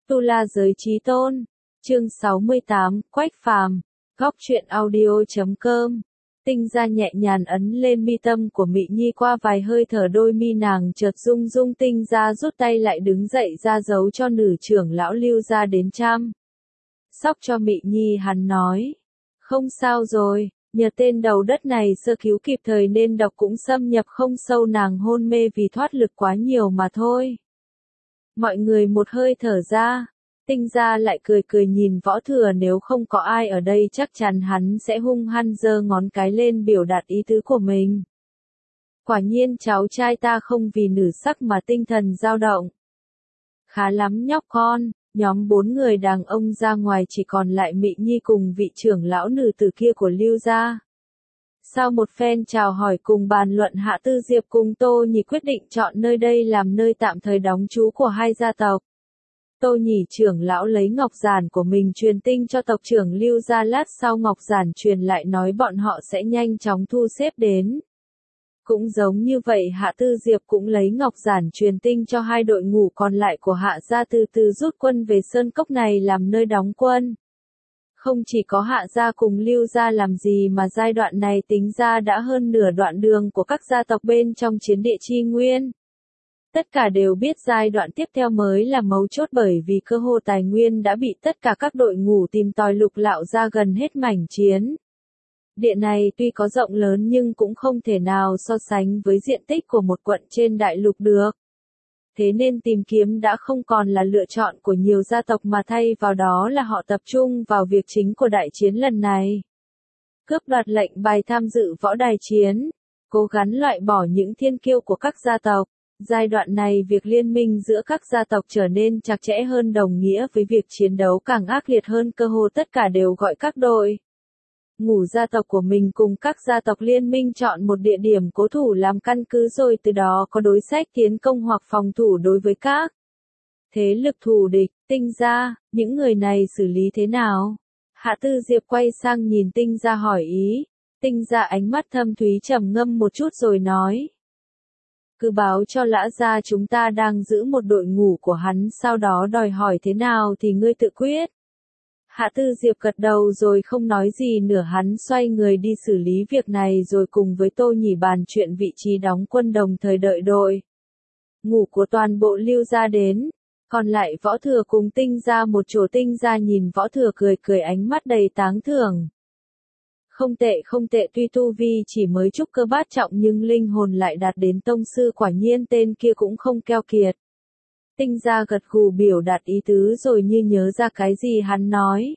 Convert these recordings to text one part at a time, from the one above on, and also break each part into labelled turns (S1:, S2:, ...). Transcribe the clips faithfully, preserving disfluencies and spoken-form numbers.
S1: Tu La Giới Chí Tôn, chương sáu mươi tám, Quách Phàm, góc truyện audio chấm com. Tinh Gia nhẹ nhàng ấn lên mi tâm của Mị Nhi, qua vài hơi thở đôi mi nàng chợt rung rung. Tinh Gia rút tay lại đứng dậy ra dấu cho nữ trưởng lão Lưu gia đến chăm sóc cho Mị Nhi. Hắn nói, không sao rồi, nhờ tên đầu đất này sơ cứu kịp thời nên độc cũng xâm nhập không sâu, nàng hôn mê vì thoát lực quá nhiều mà thôi. Mọi người một hơi thở ra. Tinh Gia lại cười cười nhìn Võ Thừa, nếu không có ai ở đây chắc chắn hắn sẽ hung hăng giơ ngón cái lên biểu đạt ý tứ của mình. Quả nhiên cháu trai ta không vì nữ sắc mà tinh thần dao động. Khá lắm nhóc con. Nhóm bốn người đàn ông ra ngoài, chỉ còn lại Mị Nhi cùng vị trưởng lão nữ tử kia của Lưu gia. Sau một phen chào hỏi cùng bàn luận, Hạ Tư Diệp cùng Tô Nhị quyết định chọn nơi đây làm nơi tạm thời đóng trú của hai gia tộc. Tô Nhị trưởng lão lấy ngọc giản của mình truyền tin cho tộc trưởng Lưu gia, lát sau ngọc giản truyền lại nói bọn họ sẽ nhanh chóng thu xếp đến. Cũng giống như vậy, Hạ Tư Diệp cũng lấy ngọc giản truyền tin cho hai đội ngũ còn lại của Hạ gia từ từ rút quân về sơn cốc này làm nơi đóng quân. Không chỉ có Hạ gia cùng Lưu gia làm gì mà giai đoạn này tính ra đã hơn nửa đoạn đường của các gia tộc bên trong chiến địa Chi Nguyên. Tất cả đều biết giai đoạn tiếp theo mới là mấu chốt, bởi vì cơ hồ tài nguyên đã bị tất cả các đội ngũ tìm tòi lục lạo ra gần hết mảnh chiến. Địa này tuy có rộng lớn nhưng cũng không thể nào so sánh với diện tích của một quận trên đại lục được. Thế nên tìm kiếm đã không còn là lựa chọn của nhiều gia tộc mà thay vào đó là họ tập trung vào việc chính của đại chiến lần này. Cướp đoạt lệnh bài tham dự võ đài chiến, cố gắng loại bỏ những thiên kiêu của các gia tộc. Giai đoạn này việc liên minh giữa các gia tộc trở nên chặt chẽ hơn, đồng nghĩa với việc chiến đấu càng ác liệt hơn, cơ hồ tất cả đều gọi các đội ngũ gia tộc của mình cùng các gia tộc liên minh chọn một địa điểm cố thủ làm căn cứ, rồi từ đó có đối sách tiến công hoặc phòng thủ đối với các thế lực thù địch. Tinh Gia, những người này xử lý thế nào? Hạ Tư Diệp quay sang nhìn Tinh Gia hỏi ý. Tinh Gia ánh mắt thâm thúy trầm ngâm một chút rồi nói, cứ báo cho Lã gia chúng ta đang giữ một đội ngũ của hắn, sau đó đòi hỏi thế nào thì ngươi tự quyết. Hạ Tư Diệp gật đầu rồi không nói gì nữa, hắn xoay người đi xử lý việc này rồi cùng với Tô Nhị bàn chuyện vị trí đóng quân, đồng thời đợi đội ngũ của toàn bộ Lưu gia đến. Còn lại Võ Thừa cùng Tinh Gia một chỗ. Tinh Gia nhìn Võ Thừa cười cười, ánh mắt đầy tán thưởng. Không tệ không tệ, tuy tu vi chỉ mới trúc cơ bát trọng nhưng linh hồn lại đạt đến tông sư, quả nhiên tên kia cũng không keo kiệt. Tinh Gia gật gù biểu đạt ý tứ rồi như nhớ ra cái gì hắn nói,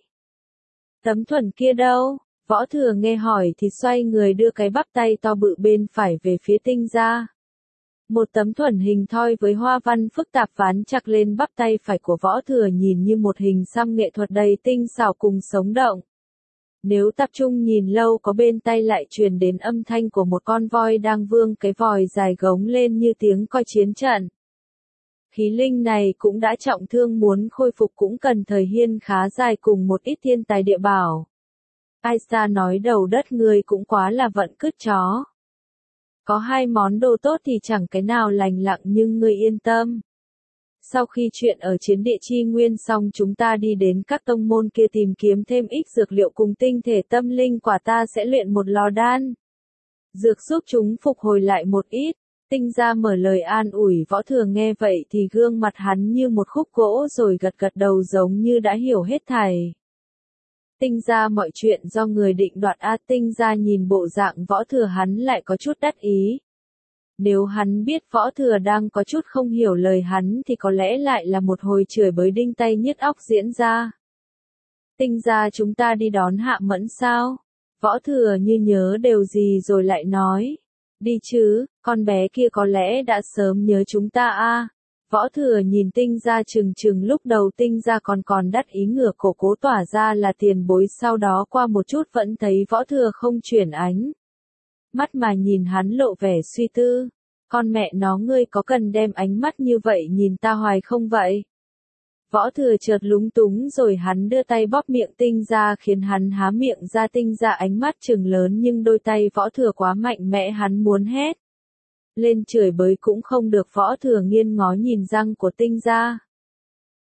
S1: tấm thuần kia đâu? Võ Thừa nghe hỏi thì xoay người đưa cái bắp tay to bự bên phải về phía Tinh Gia. Một tấm thuần hình thoi với hoa văn phức tạp ván chặt lên bắp tay phải của Võ Thừa, nhìn như một hình xăm nghệ thuật đầy tinh xảo cùng sống động. Nếu tập trung nhìn lâu, có bên tay lại truyền đến âm thanh của một con voi đang vươn cái vòi dài gống lên như tiếng coi chiến trận. Khí linh này cũng đã trọng thương, muốn khôi phục cũng cần thời gian khá dài cùng một ít thiên tài địa bảo. Aisa nói đầu đất người cũng quá là vận cứt chó. Có hai món đồ tốt thì chẳng cái nào lành lặng, nhưng ngươi yên tâm. Sau khi chuyện ở chiến địa Chi Nguyên xong, chúng ta đi đến các tông môn kia tìm kiếm thêm ít dược liệu cùng tinh thể tâm linh quả, ta sẽ luyện một lò đan dược giúp chúng phục hồi lại một ít. Tinh Gia mở lời an ủi. Võ Thừa nghe vậy thì gương mặt hắn như một khúc gỗ rồi gật gật đầu giống như đã hiểu hết thảy. Tinh Gia mọi chuyện do người định đoạt a. Tinh Gia nhìn bộ dạng Võ Thừa hắn lại có chút đắc ý. Nếu hắn biết Võ Thừa đang có chút không hiểu lời hắn thì có lẽ lại là một hồi chửi bới đinh tay nhức óc diễn ra. Tinh Gia chúng ta đi đón Hạ Mẫn sao? Võ Thừa như nhớ điều gì rồi lại nói, đi chứ, con bé kia có lẽ đã sớm nhớ chúng ta a. Võ Thừa nhìn Tinh Gia chừng chừng, lúc đầu Tinh Gia còn còn đắc ý ngửa cổ cố tỏa ra là tiền bối, sau đó qua một chút vẫn thấy Võ Thừa không chuyển ánh mắt mà nhìn hắn lộ vẻ suy tư. Con mẹ nó, ngươi có cần đem ánh mắt như vậy nhìn ta hoài không vậy? Võ Thừa chợt lúng túng rồi hắn đưa tay bóp miệng Tinh Gia khiến hắn há miệng ra. Tinh Gia ánh mắt trừng lớn nhưng đôi tay Võ Thừa quá mạnh mẽ, hắn muốn hét lên chửi bới cũng không được. Võ Thừa nghiêng ngó nhìn răng của Tinh Gia.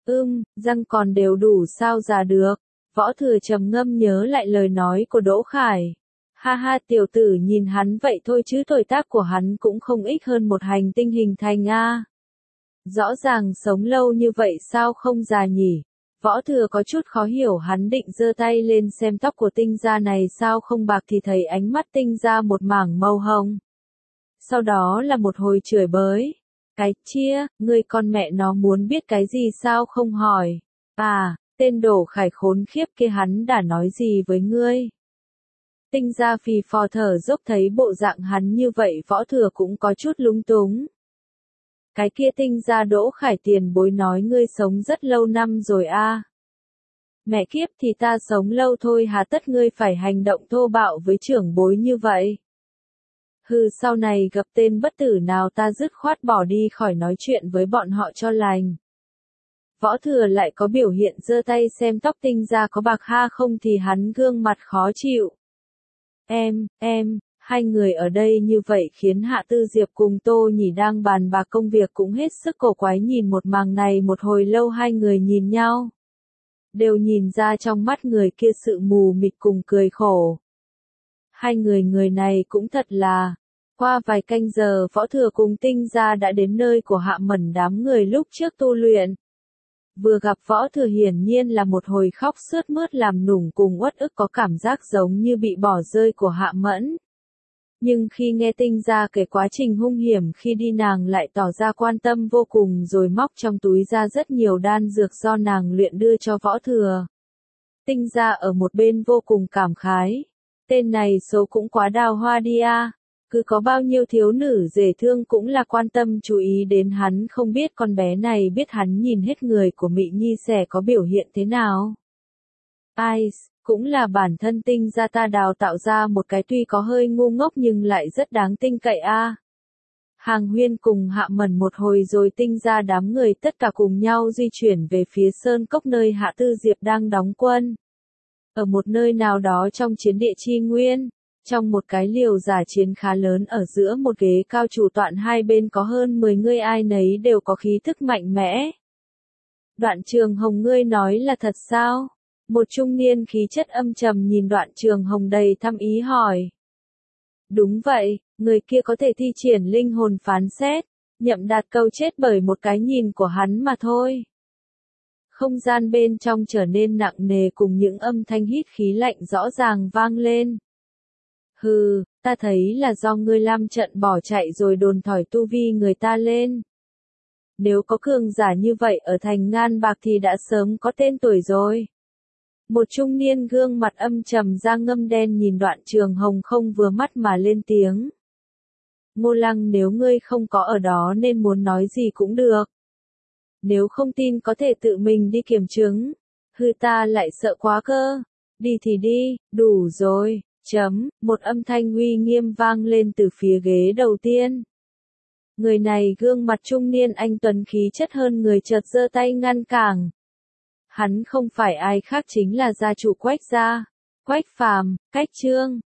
S1: Ưm, răng còn đều đủ sao già được. Võ Thừa trầm ngâm nhớ lại lời nói của Đỗ Khải. Ha ha, tiểu tử nhìn hắn vậy thôi chứ tuổi tác của hắn cũng không ít hơn một hành tinh hình thành a. Rõ ràng sống lâu như vậy sao không già nhỉ? Võ Thừa có chút khó hiểu, hắn định giơ tay lên xem tóc của Tinh Gia này sao không bạc thì thấy ánh mắt Tinh Gia một mảng màu hồng. Sau đó là một hồi chửi bới. Cái chia, ngươi con mẹ nó muốn biết cái gì sao không hỏi? À, tên Đỗ Khải khốn khiếp kia hắn đã nói gì với ngươi? Tinh Gia phì phò thở dốc, thấy bộ dạng hắn như vậy Võ Thừa cũng có chút lúng túng. Cái kia Tinh Gia Đỗ Khải tiền bối nói ngươi sống rất lâu năm rồi a. Mẹ kiếp, thì ta sống lâu thôi hà tất ngươi phải hành động thô bạo với trưởng bối như vậy. Hừ, sau này gặp tên bất tử nào ta dứt khoát bỏ đi khỏi nói chuyện với bọn họ cho lành. Võ Thừa lại có biểu hiện giơ tay xem tóc Tinh Gia có bạc ha không thì hắn gương mặt khó chịu. Em, em, hai người ở đây như vậy khiến Hạ Tư Diệp cùng Tô Nhĩ đang bàn bạc công việc cũng hết sức cổ quái, nhìn một màn này một hồi lâu hai người nhìn nhau. Đều nhìn ra trong mắt người kia sự mù mịt cùng cười khổ. Hai người người này cũng thật là. Qua vài canh giờ Võ Thừa cùng Tinh Gia đã đến nơi của Hạ Mẫn đám người lúc trước tu luyện. Vừa gặp Võ Thừa hiển nhiên là một hồi khóc sướt mướt làm nũng cùng uất ức, có cảm giác giống như bị bỏ rơi của Hạ Mẫn. Nhưng khi nghe Tinh Gia kể quá trình hung hiểm khi đi nàng lại tỏ ra quan tâm vô cùng rồi móc trong túi ra rất nhiều đan dược do nàng luyện đưa cho Võ Thừa. Tinh Gia ở một bên vô cùng cảm khái. Tên này số cũng quá đào hoa đi a. Cứ có bao nhiêu thiếu nữ dễ thương cũng là quan tâm chú ý đến hắn, không biết con bé này biết hắn nhìn hết người của Mị Nhi sẽ có biểu hiện thế nào. Ai, cũng là bản thân Tinh Gia ta đào tạo ra một cái tuy có hơi ngu ngốc nhưng lại rất đáng tin cậy a. Hàng Huyên cùng Hạ Mẫn một hồi rồi Tinh Gia đám người tất cả cùng nhau di chuyển về phía sơn cốc nơi Hạ Tư Diệp đang đóng quân. Ở một nơi nào đó trong chiến địa chi nguyên. Trong một cái liều giả chiến khá lớn ở giữa một ghế cao chủ tọa, hai bên có hơn mười người, ai nấy đều có khí thức mạnh mẽ. Đoạn Trường Hồng, ngươi nói là thật sao? Một trung niên khí chất âm trầm nhìn Đoạn Trường Hồng đầy thăm ý hỏi. Đúng vậy, người kia có thể thi triển linh hồn phán xét, Nhậm Đạt câu chết bởi một cái nhìn của hắn mà thôi. Không gian bên trong trở nên nặng nề cùng những âm thanh hít khí lạnh rõ ràng vang lên. Hừ, ta thấy là do ngươi lam trận bỏ chạy rồi đồn thổi tu vi người ta lên. Nếu có cường giả như vậy ở thành Ngan Bạc thì đã sớm có tên tuổi rồi. Một trung niên gương mặt âm trầm da ngâm đen nhìn Đoạn Trường Hồng không vừa mắt mà lên tiếng. Ngô Lăng, nếu ngươi không có ở đó nên muốn nói gì cũng được. Nếu không tin có thể tự mình đi kiểm chứng. Hừ, ta lại sợ quá cơ. Đi thì đi, đủ rồi. Chấm, một âm thanh uy nghiêm vang lên từ phía ghế đầu tiên. Người này gương mặt trung niên anh tuấn khí chất hơn người chợt giơ tay ngăn cản. Hắn không phải ai khác chính là gia chủ Quách gia, Quách Phàm, Cách Trương.